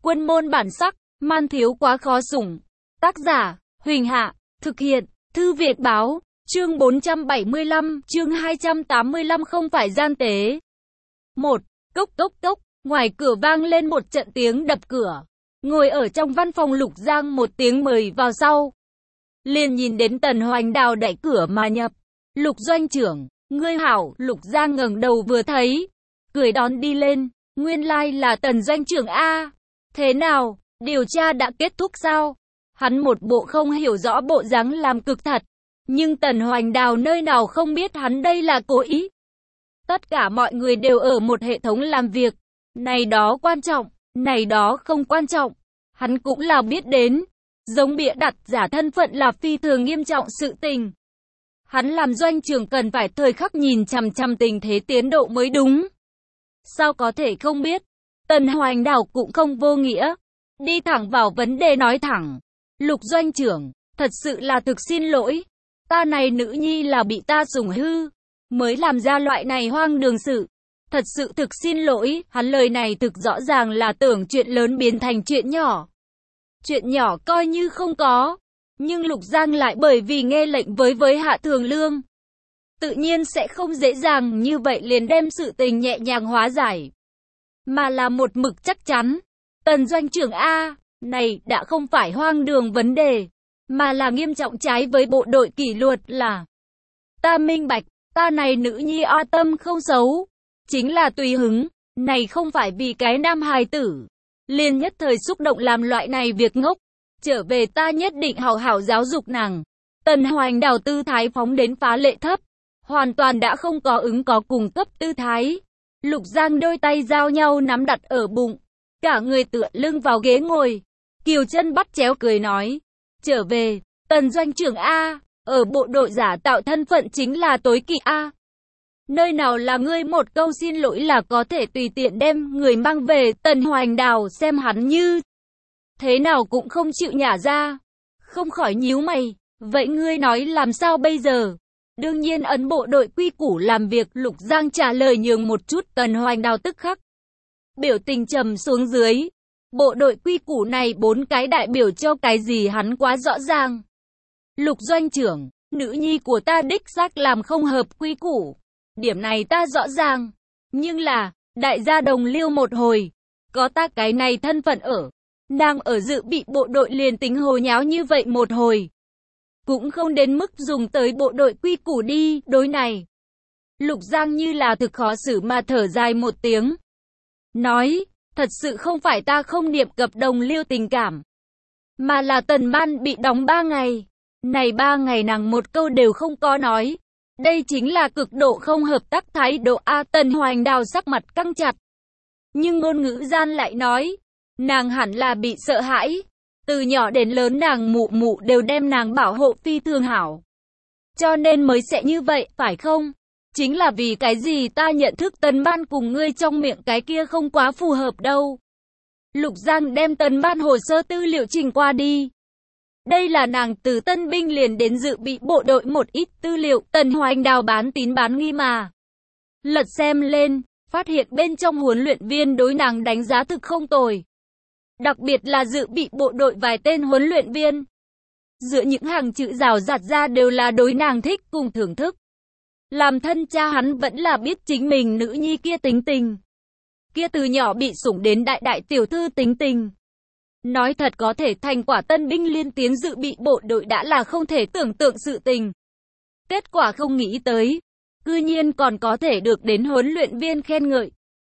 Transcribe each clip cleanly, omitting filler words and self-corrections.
Quân môn bản sắc, man thiếu quá khó sủng. Tác giả, Huỳnh Hạ, thực hiện, Thư Việt Báo, chương 475, chương 285 không phải gian tế. 1. Cốc cốc cốc, ngoài cửa vang lên một trận tiếng đập cửa. Ngồi ở trong văn phòng Lục Giang một tiếng mời vào sau. Liền nhìn đến Tần Hoành Đào đẩy cửa mà nhập. Lục doanh trưởng, ngươi hảo, Lục Giang ngẩng đầu vừa thấy. Cười đón đi lên, nguyên lai là Tần doanh trưởng A. Thế nào, điều tra đã kết thúc sao? Hắn một bộ không hiểu rõ bộ dáng làm cực thật. Nhưng Tần Hoành Đào nơi nào không biết hắn đây là cố ý. Tất cả mọi người đều ở một hệ thống làm việc. Này đó quan trọng, này đó không quan trọng. Hắn cũng là biết đến. Giống bịa đặt giả thân phận là phi thường nghiêm trọng sự tình. Hắn làm doanh trưởng cần phải thời khắc nhìn chằm chằm tình thế tiến độ mới đúng. Sao có thể không biết? Tần Hoành Đào cũng không vô nghĩa. Đi thẳng vào vấn đề nói thẳng. Lục doanh trưởng, thật sự là thực xin lỗi. Ta này nữ nhi là bị ta sủng hư. Mới làm ra loại này hoang đường sự. Thật sự thực xin lỗi. Hắn lời này thực rõ ràng là tưởng chuyện lớn biến thành chuyện nhỏ. Chuyện nhỏ coi như không có. Nhưng Lục Giang lại bởi vì nghe lệnh với Hạ Thường Lương. Tự nhiên sẽ không dễ dàng như vậy liền đem sự tình nhẹ nhàng hóa giải. Mà là một mực chắc chắn. Tần doanh trưởng A, này đã không phải hoang đường vấn đề. Mà là nghiêm trọng trái với bộ đội kỷ luật là. Ta minh bạch, ta này nữ nhi oa tâm không xấu. Chính là tùy hứng, này không phải vì cái nam hài tử. Liền nhất thời xúc động làm loại này việc ngốc. Trở về ta nhất định hảo hảo giáo dục nàng. Tần Hoành Đào tư thái phóng đến phá lệ thấp. Hoàn toàn đã không có ứng có cùng cấp tư thái. Lục Giang đôi tay giao nhau nắm đặt ở bụng. Cả người tựa lưng vào ghế ngồi. Kiều chân bắt chéo cười nói. Trở về, Tần doanh trưởng A, ở bộ đội giả tạo thân phận chính là tối kỵ A. Nơi nào là ngươi một câu xin lỗi là có thể tùy tiện đem người mang về. Tần Hoành Đào xem hắn như thế nào cũng không chịu nhả ra. Không khỏi nhíu mày. Vậy ngươi nói làm sao bây giờ? Đương nhiên ấn bộ đội quy củ làm việc. Lục Giang trả lời nhường một chút. Tần Hoành Đào tức khắc biểu tình trầm xuống dưới. Bộ đội quy củ này 4 cái đại biểu cho cái gì hắn quá rõ ràng. Lục doanh trưởng, nữ nhi của ta đích xác làm không hợp quy củ. Điểm này ta rõ ràng. Nhưng là, đại gia đồng liêu một hồi. Có ta cái này thân phận ở. Nàng ở dự bị bộ đội liền tính hồ nháo như vậy một hồi. Cũng không đến mức dùng tới bộ đội quy củ đi, đối này. Lục Giang như là thực khó xử mà thở dài một tiếng. Nói, thật sự không phải ta không niệm cập đồng liêu tình cảm. Mà là Tần Ban bị đóng 3 ngày. Này 3 ngày nàng một câu đều không có nói. Đây chính là cực độ không hợp tác thái độ A. Tần Hoành Đào sắc mặt căng chặt. Nhưng ngôn ngữ gian lại nói. Nàng hẳn là bị sợ hãi. Từ nhỏ đến lớn nàng mụ mụ đều đem nàng bảo hộ phi thường hảo. Cho nên mới sẽ như vậy, phải không? Chính là vì cái gì ta nhận thức Tần Ban cùng ngươi trong miệng cái kia không quá phù hợp đâu. Lục Giang đem Tần Ban hồ sơ tư liệu trình qua đi. Đây là nàng từ tân binh liền đến dự bị bộ đội một ít tư liệu. Tần Hoành Đào bán tín bán nghi mà. Lật xem lên, phát hiện bên trong huấn luyện viên đối nàng đánh giá thực không tồi. Đặc biệt là dự bị bộ đội vài tên huấn luyện viên. Dựa những hàng chữ rào rạt ra đều là đối nàng thích cùng thưởng thức. Làm thân cha hắn vẫn là biết chính mình nữ nhi kia tính tình. Kia từ nhỏ bị sủng đến đại tiểu thư tính tình. Nói thật có thể thành quả tân binh liên tiến dự bị bộ đội đã là không thể tưởng tượng sự tình. Kết quả không nghĩ tới. Cư nhiên còn có thể được đến huấn luyện viên khen ngợi.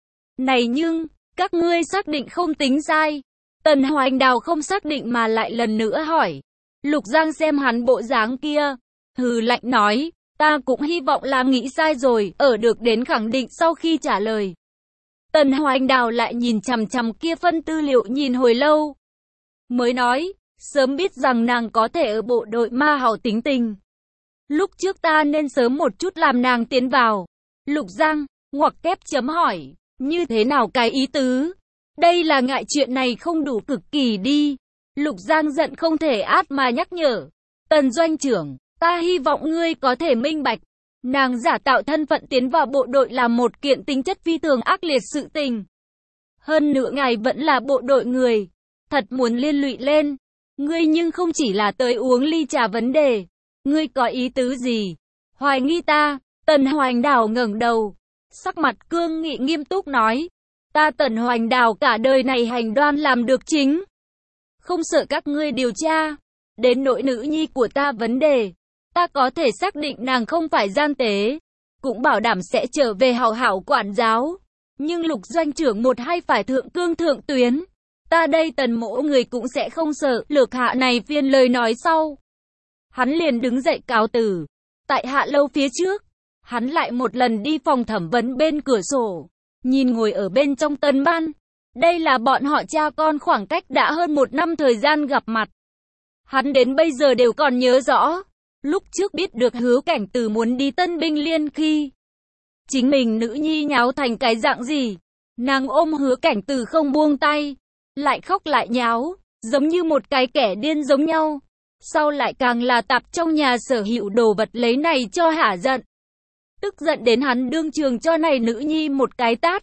Này nhưng, các ngươi xác định không tính sai. Tần Hoành Đào không xác định mà lại lần nữa hỏi. Lục Giang xem hắn bộ dáng kia. Hừ lạnh nói. Ta cũng hy vọng là nghĩ sai rồi. Ở được đến khẳng định sau khi trả lời. Tần Hoành Đào lại nhìn chằm chằm kia phân tư liệu nhìn hồi lâu. Mới nói. Sớm biết rằng nàng có thể ở bộ đội ma hảo tính tình. Lúc trước ta nên sớm một chút làm nàng tiến vào. Lục Giang, ngoặc kép chấm hỏi. Như thế nào cái ý tứ? Đây là ngại chuyện này không đủ cực kỳ đi. Lục Giang giận không thể át mà nhắc nhở. Tần doanh trưởng, ta hy vọng ngươi có thể minh bạch. Nàng giả tạo thân phận tiến vào bộ đội là một kiện tính chất phi thường ác liệt sự tình. Hơn nữa ngài vẫn là bộ đội người. Thật muốn liên lụy lên. Ngươi nhưng không chỉ là tới uống ly trà vấn đề. Ngươi có ý tứ gì? Hoài nghi ta? Tần Hoành Đào ngẩng đầu. Sắc mặt cương nghị nghiêm túc nói. Ta Tần Hoành Đào cả đời này hành đoan làm được chính. Không sợ các ngươi điều tra. Đến nỗi nữ nhi của ta vấn đề. Ta có thể xác định nàng không phải gian tế. Cũng bảo đảm sẽ trở về hảo hảo quản giáo. Nhưng Lục doanh trưởng một hay phải thượng cương thượng tuyến. Ta đây Tần mỗ người cũng sẽ không sợ. Lược Hạ này phiên lời nói sau. Hắn liền đứng dậy cáo từ. Tại Hạ lâu phía trước. Hắn lại một lần đi phòng thẩm vấn bên cửa sổ. Nhìn ngồi ở bên trong Tần Ban. Đây là bọn họ cha con khoảng cách đã hơn 1 năm thời gian gặp mặt. Hắn đến bây giờ đều còn nhớ rõ. Lúc trước biết được Hứa Cảnh Từ muốn đi Tân Binh Liên khi chính mình nữ nhi nháo thành cái dạng gì. Nàng ôm Hứa Cảnh Từ không buông tay. Lại khóc lại nháo. Giống như một cái kẻ điên giống nhau. Sau lại càng là tạp trong nhà sở hữu đồ vật lấy này cho hả giận. Tức giận đến hắn đương trường cho này nữ nhi một cái tát.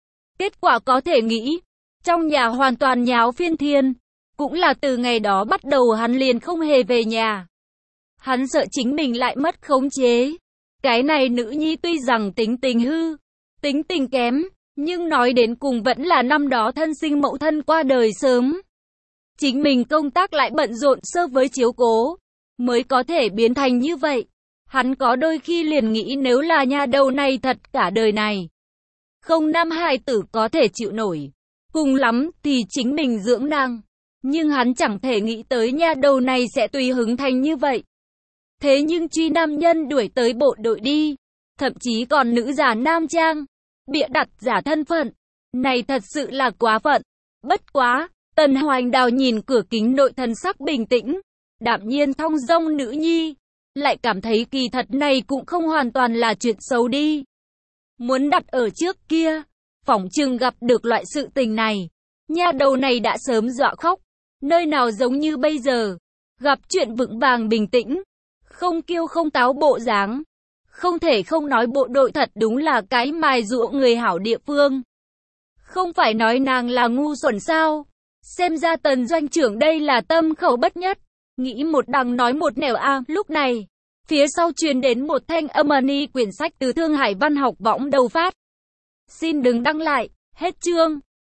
Kết quả có thể nghĩ. Trong nhà hoàn toàn nháo phiên thiên. Cũng là từ ngày đó bắt đầu hắn liền không hề về nhà. Hắn sợ chính mình lại mất khống chế. Cái này nữ nhi tuy rằng tính tình hư, tính tình kém, nhưng nói đến cùng vẫn là năm đó thân sinh mẫu thân qua đời sớm. Chính mình công tác lại bận rộn sơ với chiếu cố, mới có thể biến thành như vậy. Hắn có đôi khi liền nghĩ nếu là nhà đầu này thật cả đời này. Không năm hài tử có thể chịu nổi. Cùng lắm thì chính mình dưỡng nàng. Nhưng hắn chẳng thể nghĩ tới nhà đầu này sẽ tùy hứng thành như vậy. Thế nhưng truy nam nhân đuổi tới bộ đội đi. Thậm chí còn nữ giả nam trang. Bịa đặt giả thân phận. Này thật sự là quá phận. Bất quá, Tần Hoành Đào nhìn cửa kính nội thần sắc bình tĩnh. Đạm nhiên thong dong nữ nhi. Lại cảm thấy kỳ thật này cũng không hoàn toàn là chuyện xấu đi. Muốn đặt ở trước kia. Phỏng chừng gặp được loại sự tình này. Nhà đầu này đã sớm dọa khóc. Nơi nào giống như bây giờ. Gặp chuyện vững vàng bình tĩnh. Không kiêu không táo bộ dáng. Không thể không nói bộ đội thật đúng là cái mài giũa người hảo địa phương. Không phải nói nàng là ngu xuẩn sao. Xem ra Tần doanh trưởng đây là tâm khẩu bất nhất. Nghĩ một đằng nói một nẻo a. Lúc này, phía sau truyền đến một thanh âm quyển sách từ Thương Hải Văn Học Võng đầu phát. Xin đừng đăng lại. Hết chương.